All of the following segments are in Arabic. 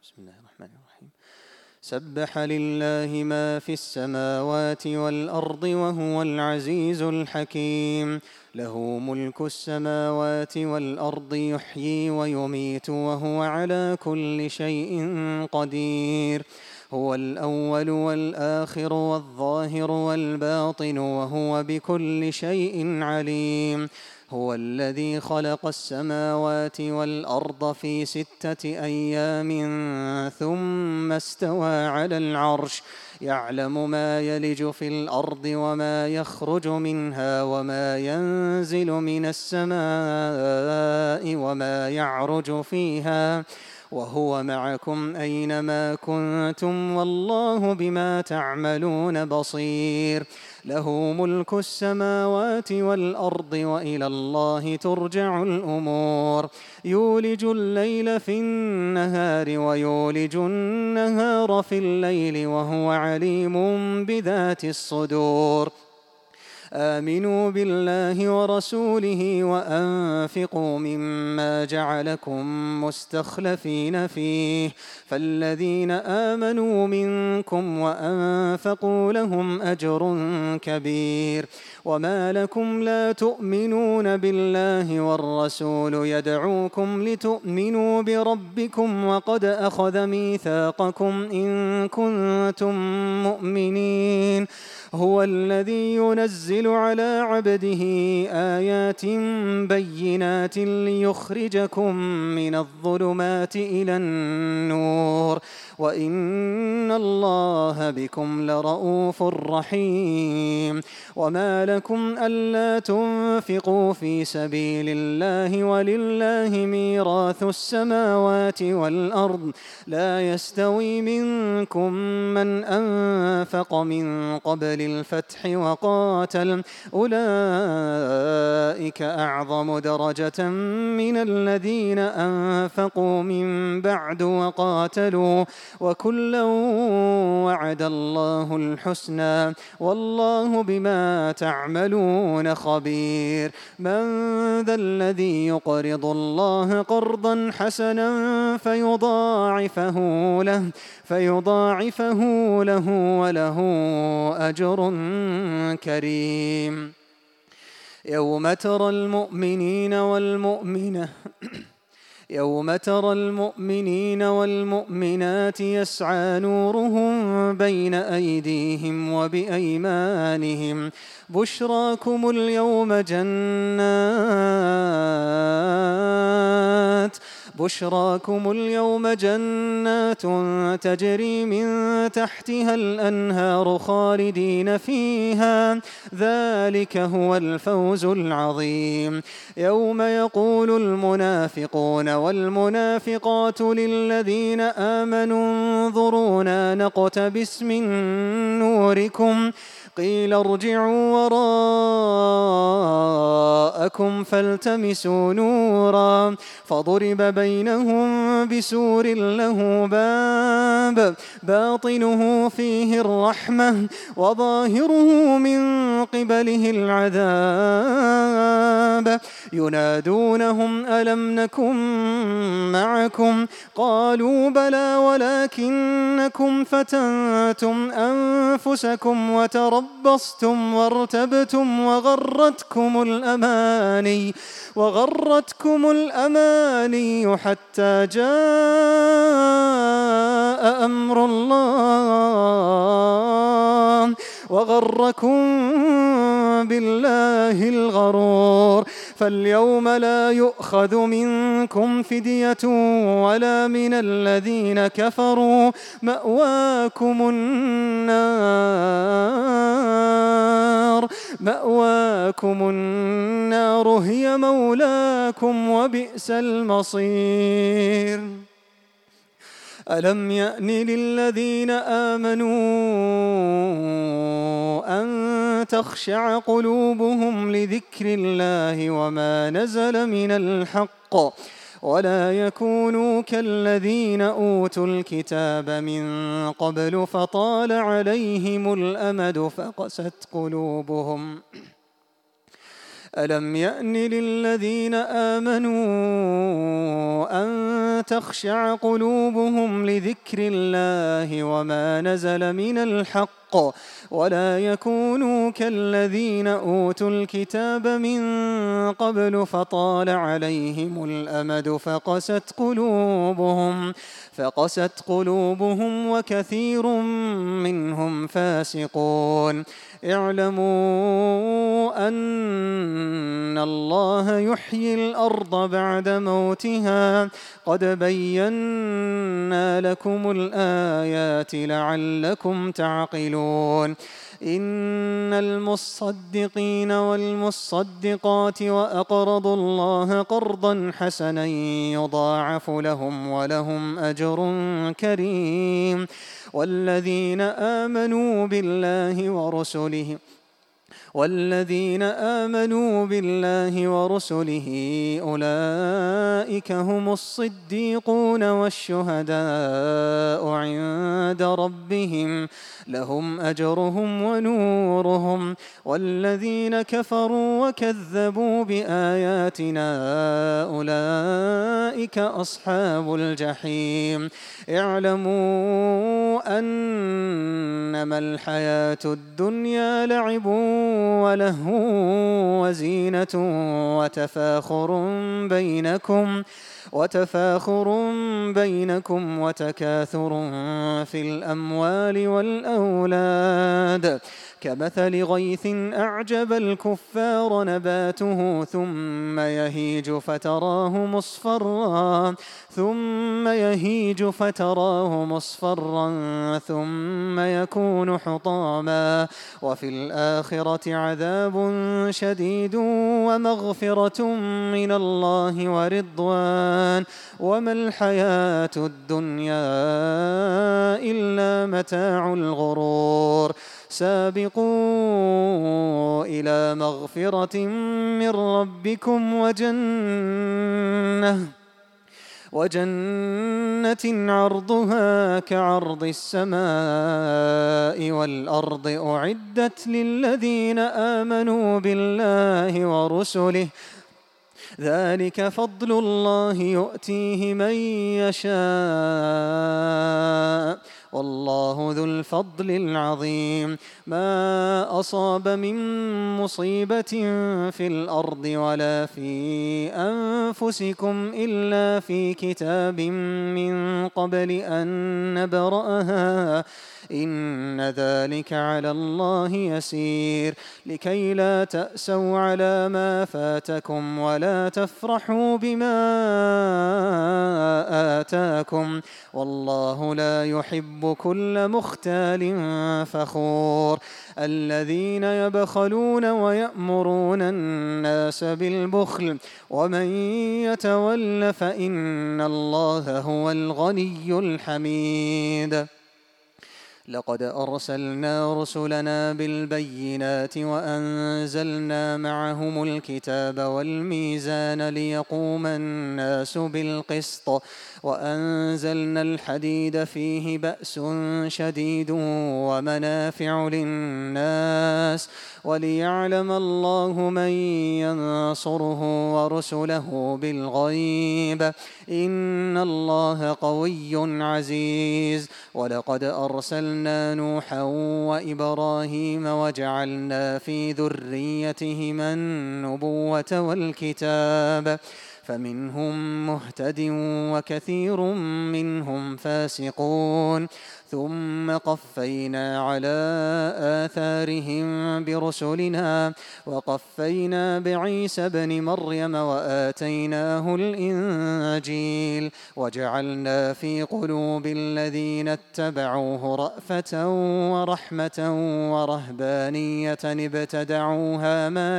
بسم الله الرحمن الرحيم. سبح لله ما في السماوات والأرض وهو العزيز الحكيم. له ملك السماوات والأرض يحيي ويميت وهو على كل شيء قدير. هو الأول والآخر والظاهر والباطن وهو بكل شيء عليم. هو الذي خلق السماوات والأرض في 6 أيام ثم استوى على العرش يعلم ما يلج في الأرض وما يخرج منها وما ينزل من السماء وما يعرج فيها وهو معكم أينما كنتم والله بما تعملون بصير. له ملك السماوات والأرض وإلى الله ترجع الأمور. يولج الليل في النهار ويولج النهار في الليل وهو عليم بذات الصدور. آمنوا بالله ورسوله وأنفقوا مما جعلكم مستخلفين فيه فالذين آمنوا منكم وأنفقوا لهم أجر كبير. وما لكم لا تؤمنون بالله والرسول يدعوكم لتؤمنوا بربكم وقد أخذ ميثاقكم إن كنتم مؤمنين. هو الذي ينزل على عبده آيات بينات ليخرجكم من الظلمات إلى النور وإن الله بكم لرؤوف رحيم. وما لكم ألا تنفقوا في سبيل الله ولله ميراث السماوات والأرض لا يستوي منكم من أنفق من قبل الفتح وقاتل أولئك أعظم درجة من الذين أنفقوا من بعد وقاتلوا وكلا وعد الله الحسنى والله بما تعملون خبير. من ذا الذي يقرض الله قرضا حسنا فيضاعفه له وله أجر كريم. يوم ترى المؤمنين والمؤمنات يسعى نورهم بين أيديهم وبأيمانهم بشراكم اليوم جنات تجري من تحتها الأنهار خالدين فيها ذلك هو الفوز العظيم. يوم يقول المنافقون والمنافقات للذين آمنوا انظرونا نقتبس من نوركم قيل ارجعوا وراءكم فالتمسوا نورا فضرب بينهم بسور له باب باطنه فيه الرحمة وظاهره من قبله العذاب ينادونهم ألم نكن معكم قالوا بلى ولكنكم فتنتم أنفسكم وتربصتم وارتبتم وغرتكم الأماني حتى جاء أمر الله وغركم بالله الغرور. فاليوم لا يؤخذ منكم فدية ولا من الذين كفروا مأواكم النار هي مولاكم وبئس المصير. ألم يأن للذين آمنوا أن تخشع قلوبهم لذكر الله وما نزل من الحق ولا يكونوا كالذين أوتوا الكتاب من قبل فطال عليهم الأمد فقست قلوبهم ألم يأن للذين آمنوا أن تخشع قلوبهم لذكر الله وما نزل من الحق ولا يكونوا كالذين أوتوا الكتاب من قبل فطال عليهم الأمد فقست قلوبهم وكثير منهم فاسقون. اعلموا أن الله يحيي الأرض بعد موتها قد بينا لكم الآيات لعلكم تعقلون. إن المصدقين والمصدقات وأقرضوا الله قرضا حسنا يضاعف لهم ولهم أجر كريم. والذين آمنوا بالله ورسله أولئك هم الصديقون والشهداء عند ربهم لهم أجرهم ونورهم. والذين كفروا وكذبوا بآياتنا أولئك أصحاب الجحيم. اعلموا أنما الحياة الدنيا لعب ولهو وزينة وتفاخر بينكم وتكاثر في الأموال والأولاد كمثل غيث أعجب الكفار نباته ثم يهيج فتراه مصفرا ثم يكون حطاما وفي الآخرة عذاب شديد ومغفرة من الله ورضوان وما الحياة الدنيا إلا متاع الغرور. سابقوا إلى مغفرة من ربكم وجنة عرضها كعرض السماء والأرض أعدت للذين آمنوا بالله ورسله ذلك فضل الله يؤتيه من يشاء والله ذو الفضل العظيم. ما أصاب من مصيبة في الأرض ولا في أنفسكم إلا في كتاب من قبل أن نبرأها إن ذلك على الله يسير. لكي لا تأسوا على ما فاتكم ولا تفرحوا بما آتاكم والله لا يحب كل مختال فخور. الذين يبخلون ويأمرون الناس بالبخل ومن يتول فإن الله هو الغني الحميد. لقد أرسلنا رسلنا بالبينات وأنزلنا معهم الكتاب والميزان ليقوم الناس بالقسط وأنزلنا الحديد فيه بأس شديد ومنافع للناس وليعلم الله من ينصره ورسله بالغيب إن الله قوي عزيز. ولقد أرسلنا نوحا وإبراهيم وجعلنا في ذريتهما النبوة والكتاب فمنهم مهتد وكثير منهم فاسقون. ثم قفينا على آثارهم برسلنا وقفينا بعيسى ابن مريم وآتيناه الإنجيل وجعلنا في قلوب الذين اتبعوه رأفة ورحمة ورهبانية ابتدعوها ما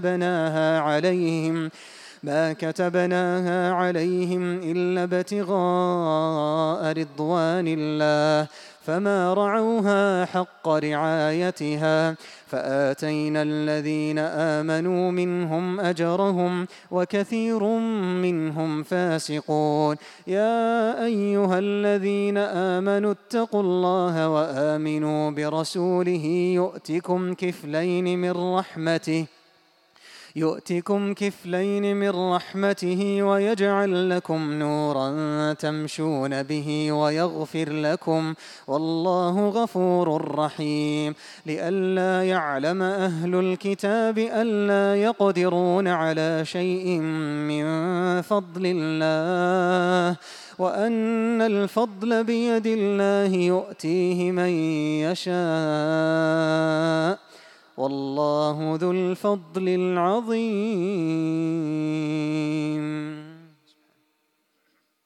كتبناها عليهم إلا ابتغاء رضوان الله فما رعوها حق رعايتها فآتينا الذين آمنوا منهم أجرهم وكثير منهم فاسقون. يا أيها الذين آمنوا اتقوا الله وآمنوا برسوله يؤتكم كفلين من رحمته يؤتكم كفلين من رحمته ويجعل لكم نورا تمشون به ويغفر لكم والله غفور رحيم لئلا يعلم أهل الكتاب ألا يقدرون على شيء من فضل الله وأن الفضل بيد الله يؤتيه من يشاء والله ذو الفضل العظيم.